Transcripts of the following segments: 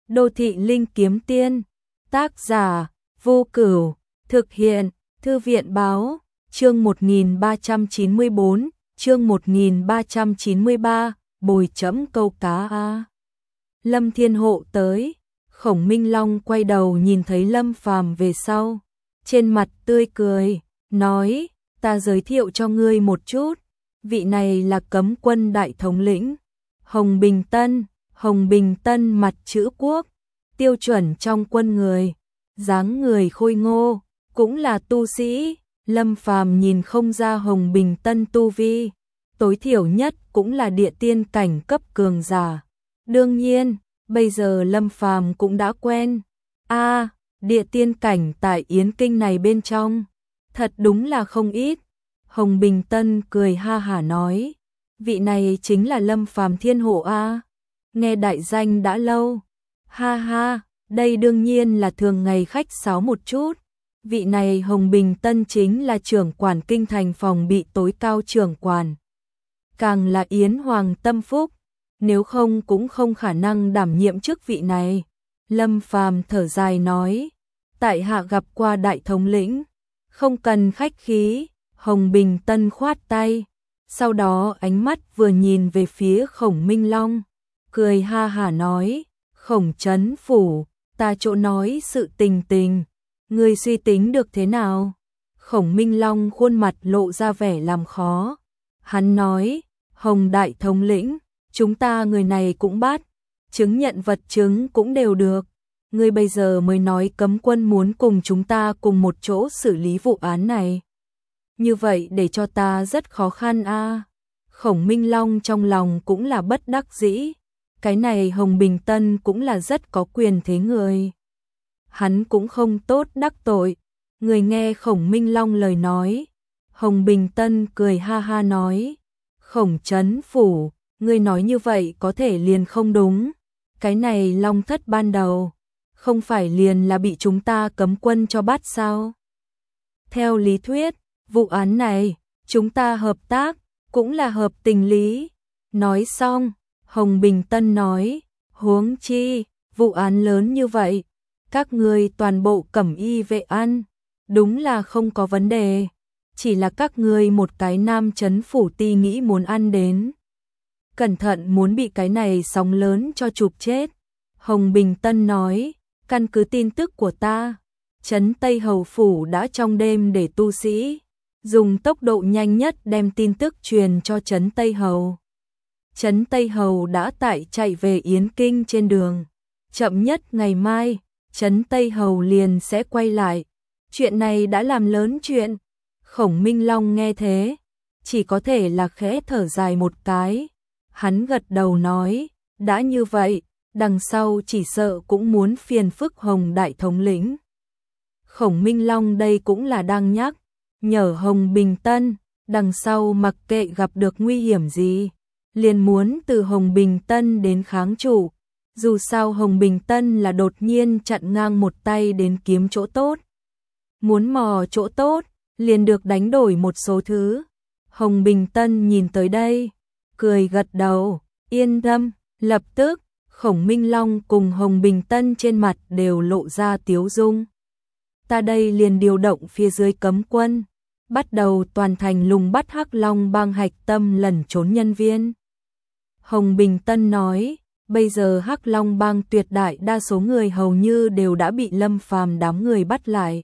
Đô thị linh kiếm tiên, tác giả Vô Cửu, thực hiện Thư viện báo, chương 1394, chương 1393, bồi chấm câu cá a. Lâm Thiên Hộ tới, Khổng Minh Long quay đầu nhìn thấy Lâm Phàm về sau, trên mặt tươi cười, nói, ta giới thiệu cho ngươi một chút, vị này là cấm quân đại thống lĩnh, Hồng Bình Tân mặt chữ quốc, tiêu chuẩn trong quân người, dáng người khôi ngô, cũng là tu sĩ, Lâm Phàm nhìn không ra Hồng Bình Tân tu vi, tối thiểu nhất cũng là địa tiên cảnh cấp cường giả. Đương nhiên, bây giờ Lâm Phàm cũng đã quen. Địa tiên cảnh tại Yến Kinh này bên trong, thật đúng là không ít. Hồng Bình Tân cười ha hả nói, vị này chính là Lâm Phàm Thiên Hộ a. Nghe đại danh đã lâu. Ha ha, đây đương nhiên là thường ngày khách sáo một chút. Vị này Hồng Bình Tân chính là trưởng quản kinh thành phòng bị tối cao trưởng quản. Càng là Yến Hoàng tâm phúc, nếu không cũng không khả năng đảm nhiệm chức vị này. Lâm Phàm thở dài nói, tại hạ gặp qua đại thống lĩnh, không cần khách khí. Hồng Bình Tân khoát tay, sau đó ánh mắt vừa nhìn về phía Khổng Minh Long, cười ha hả nói, Khổng Trấn Phủ, ta chỗ nói sự tình, ngươi suy tính được thế nào? Khổng Minh Long khuôn mặt lộ ra vẻ làm khó, hắn nói, Hồng đại thống lĩnh, chúng ta người này cũng bắt, chứng nhận vật chứng cũng đều được, ngươi bây giờ mới nói cấm quân muốn cùng chúng ta cùng một chỗ xử lý vụ án này. Như vậy để cho ta rất khó khăn a. Khổng Minh Long trong lòng cũng là bất đắc dĩ, cái này Hồng Bình Tân cũng là rất có quyền thế người. Hắn cũng không tốt đắc tội, người nghe Khổng Minh Long lời nói. Hồng Bình Tân cười ha ha nói, Khổng Trấn Phủ, ngươi nói như vậy có thể liền không đúng, cái này Long Thất ban đầu, không phải liền là bị chúng ta cấm quân cho bắt sao? Theo lý thuyết, vụ án này, chúng ta hợp tác, cũng là hợp tình lý. Nói xong, Hồng Bình Tân nói, huống chi, vụ án lớn như vậy, các ngươi toàn bộ cẩm y vệ ăn, đúng là không có vấn đề, chỉ là các ngươi một cái nam trấn phủ ti nghĩ muốn ăn đến. Cẩn thận muốn bị cái này sóng lớn cho chụp chết. Hồng Bình Tân nói, căn cứ tin tức của ta, trấn Tây Hầu Phủ đã trong đêm để tu sĩ dùng tốc độ nhanh nhất đem tin tức truyền cho trấn Tây Hầu. Trấn Tây Hầu đã tại chạy về Yến Kinh trên đường, chậm nhất ngày mai, trấn Tây Hầu liền sẽ quay lại. Chuyện này đã làm lớn chuyện. Khổng Minh Long nghe thế, chỉ có thể là khẽ thở dài một cái. Hắn gật đầu nói, đã như vậy, đằng sau chỉ sợ cũng muốn phiền phức Hồng đại thống lĩnh. Khổng Minh Long đây cũng là đang nhắc nhở Hồng Bình Tân, đằng sau mặc kệ gặp được nguy hiểm gì, liền muốn từ Hồng Bình Tân đến kháng chủ. Dù sao Hồng Bình Tân là đột nhiên chặn ngang một tay đến kiếm chỗ tốt. Muốn mò chỗ tốt, liền được đánh đổi một số thứ. Hồng Bình Tân nhìn tới đây, cười gật đầu, yên tâm, lập tức, Khổng Minh Long cùng Hồng Bình Tân trên mặt đều lộ ra tiếu dung. Ta đây liền điều động phía dưới cấm quân, bắt đầu toàn thành lùng bắt Hắc Long bang hạch tâm lẩn trốn nhân viên. Hồng Bình Tân nói, bây giờ Hắc Long bang tuyệt đại đa số người hầu như đều đã bị Lâm Phàm đám người bắt lại.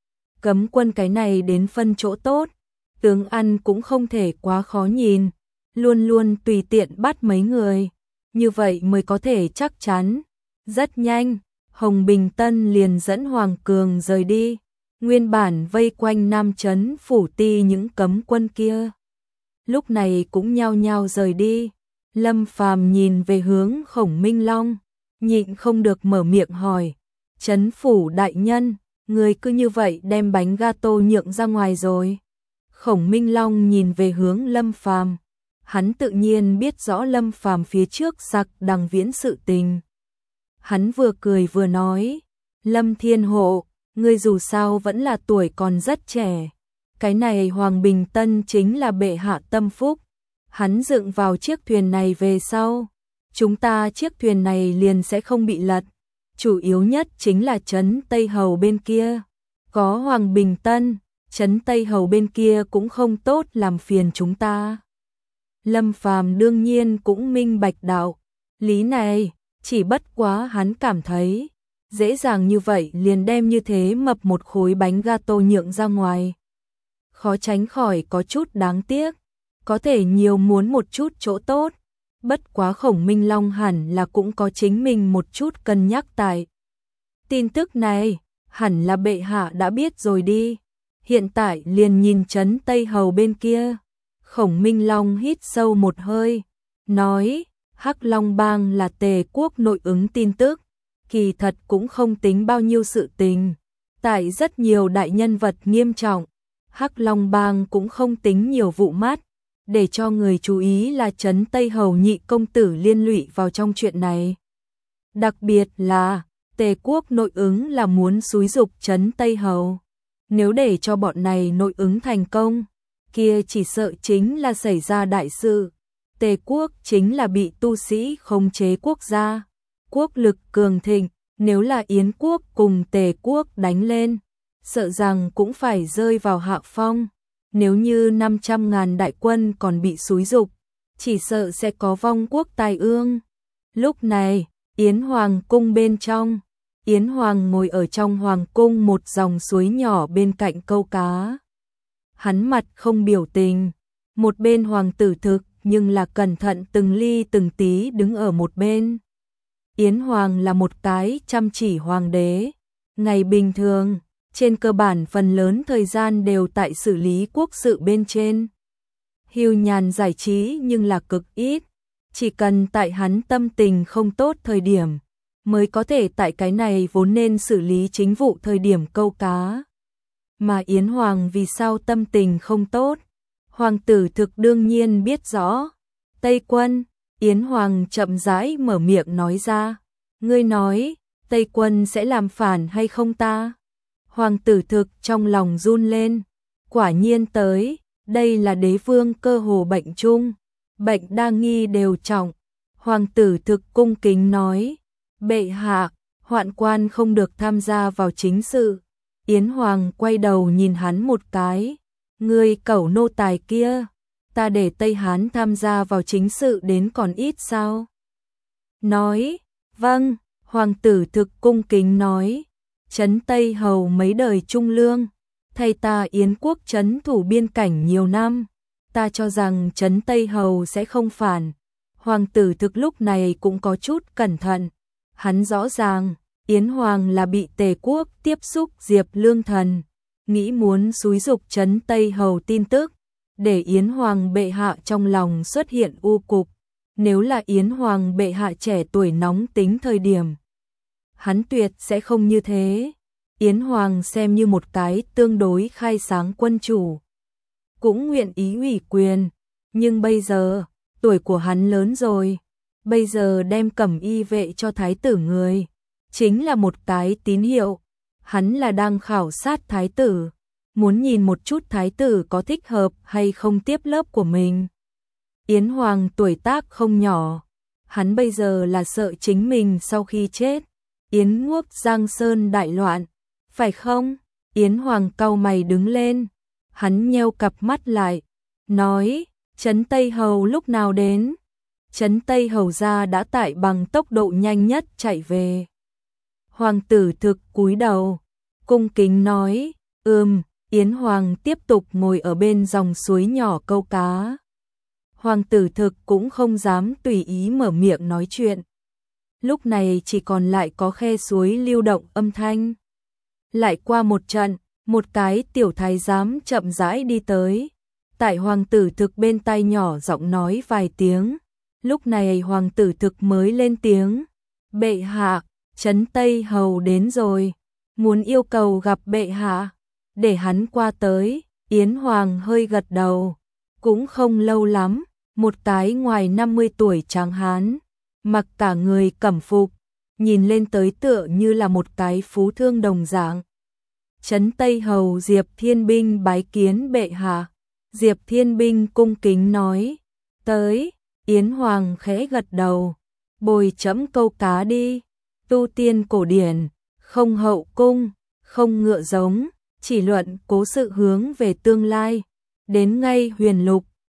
Cấm quân cái này đến phân chỗ tốt, tướng ăn cũng không thể quá khó nhìn, luôn luôn tùy tiện bắt mấy người, như vậy mới có thể chắc chắn. Rất nhanh, Hồng Bình Tân liền dẫn Hoàng Cường rời đi, nguyên bản vây quanh Nam trấn phủ ti những cấm quân kia. Lúc này cũng nhao nhao rời đi. Lâm Phàm nhìn về hướng Khổng Minh Long, nhịn không được mở miệng hỏi, trấn phủ đại nhân, người cứ như vậy đem bánh gato nhượng ra ngoài rồi. Khổng Minh Long nhìn về hướng Lâm Phàm, hắn tự nhiên biết rõ Lâm Phàm phía trước giặc đằng viễn sự tình. Hắn vừa cười vừa nói, Lâm Thiên Hộ, ngươi dù sao vẫn là tuổi còn rất trẻ, cái này Hoàng Bình Tân chính là bệ hạ tâm phúc. Hắn dựng vào chiếc thuyền này về sau, chúng ta chiếc thuyền này liền sẽ không bị lật. chủ yếu nhất chính là trấn Tây Hầu bên kia. Có Hoàng Bình Tân, trấn Tây Hầu bên kia cũng không tốt làm phiền chúng ta. Lâm Phàm đương nhiên cũng minh bạch đạo lý này, chỉ bất quá hắn cảm thấy dễ dàng như vậy liền đem như thế mập một khối bánh gato nhượng ra ngoài. Khó tránh khỏi có chút đáng tiếc, có thể nhiều muốn một chút chỗ tốt, bất quá Khổng Minh Long hẳn là cũng có chính mình một chút cân nhắc tại. Tin tức này, hẳn là bệ hạ đã biết rồi đi, hiện tại liền nhìn trấn Tây Hầu bên kia. Khổng Minh Long hít sâu một hơi, nói, Hắc Long Bang là Tề quốc nội ứng tin tức, kỳ thật cũng không tính bao nhiêu sự tình. Tại rất nhiều đại nhân vật nghiêm trọng, Hắc Long Bang cũng không tính nhiều vụ mát, để cho người chú ý là trấn Tây Hầu nhị công tử liên lụy vào trong chuyện này. Đặc biệt là, Tề quốc nội ứng là muốn xúi giục trấn Tây Hầu. Nếu để cho bọn này nội ứng thành công, kia chỉ sợ chính là xảy ra đại sự. Tề quốc chính là bị tu sĩ khống chế quốc gia, quốc lực cường thịnh, nếu là Yến quốc cùng Tề quốc đánh lên, sợ rằng cũng phải rơi vào hạ phong. Nếu như 500.000 đại quân còn bị xúi giục, chỉ sợ sẽ có vong quốc tai ương. Lúc này, Yến Hoàng cung bên trong, Yến Hoàng ngồi ở trong Hoàng cung một dòng suối nhỏ bên cạnh câu cá. Hắn mặt không biểu tình, một bên hoàng tử thực nhưng là cẩn thận từng ly từng tí đứng ở một bên. Yến Hoàng là một cái chăm chỉ hoàng đế, ngày bình thường, trên cơ bản phần lớn thời gian đều tại xử lý quốc sự bên trên. Hưu nhàn giải trí nhưng là cực ít, chỉ cần tại hắn tâm tình không tốt thời điểm, mới có thể tại cái này vốn nên xử lý chính vụ thời điểm câu cá. Mà Yến Hoàng vì sao tâm tình không tốt? Hoàng tử thực đương nhiên biết rõ. Tây quân, Yến Hoàng chậm rãi mở miệng nói ra. Ngươi nói, Tây quân sẽ làm phản hay không ta? Hoàng tử thực trong lòng run lên. Quả nhiên tới, đây là đế vương cơ hồ bệnh chung. Bệnh đa nghi đều trọng. Hoàng tử thực cung kính nói. Bệ hạ, hoạn quan không được tham gia vào chính sự. Yến Hoàng quay đầu nhìn hắn một cái. Ngươi cẩu nô tài kia, ta để Tây Hán tham gia vào chính sự đến còn ít sao? Nói, vâng, hoàng tử thực cung kính nói, trấn Tây Hầu mấy đời trung lương, thay ta Yến quốc trấn thủ biên cảnh nhiều năm, ta cho rằng trấn Tây Hầu sẽ không phản. Hoàng tử thực lúc này cũng có chút cẩn thận, hắn rõ ràng, Yến Hoàng là bị Tề quốc tiếp xúc Diệp Lương Thần, nghĩ muốn xúi giục trấn Tây Hầu tin tức, để Yến Hoàng bệ hạ trong lòng xuất hiện u cục. Nếu là Yến Hoàng bệ hạ trẻ tuổi nóng tính thời điểm, hắn tuyệt sẽ không như thế. Yến Hoàng xem như một cái tương đối khai sáng quân chủ, cũng nguyện ý ủy quyền, nhưng bây giờ, tuổi của hắn lớn rồi, bây giờ đem cẩm y vệ cho thái tử người, chính là một cái tín hiệu. Hắn là đang khảo sát thái tử, muốn nhìn một chút thái tử có thích hợp hay không tiếp lớp của mình. Yến Hoàng tuổi tác không nhỏ, hắn bây giờ là sợ chính mình sau khi chết, Yến quốc Giang Sơn đại loạn, phải không? Yến Hoàng cau mày đứng lên, hắn nheo cặp mắt lại, nói, trấn Tây Hầu lúc nào đến? Trấn Tây Hầu gia đã tại bằng tốc độ nhanh nhất chạy về. Hoàng tử thực cúi đầu, cung kính nói, Yến Hoàng tiếp tục ngồi ở bên dòng suối nhỏ câu cá. Hoàng tử thực cũng không dám tùy ý mở miệng nói chuyện. Lúc này chỉ còn lại có khe suối lưu động âm thanh. Lại qua một trận, một cái tiểu thái giám chậm rãi đi tới. Tại hoàng tử thực bên tai nhỏ giọng nói vài tiếng. Lúc này hoàng tử thực mới lên tiếng. Bệ hạ, trấn Tây Hầu đến rồi, muốn yêu cầu gặp bệ hạ, để hắn qua tới. Yến Hoàng hơi gật đầu, cũng không lâu lắm, một cái ngoài 50 tuổi tráng hán, mặc cả người cẩm phục, nhìn lên tới tựa như là một cái phú thương đồng dạng. Trấn Tây Hầu Diệp Thiên Binh bái kiến bệ hạ. Diệp Thiên Binh cung kính nói, tới. Yến Hoàng khẽ gật đầu, bồi chấm câu cá đi. tu tiên cổ điển, không hậu cung, không ngựa giống, chỉ luận cố sự hướng về tương lai. Đến ngay huyền lục,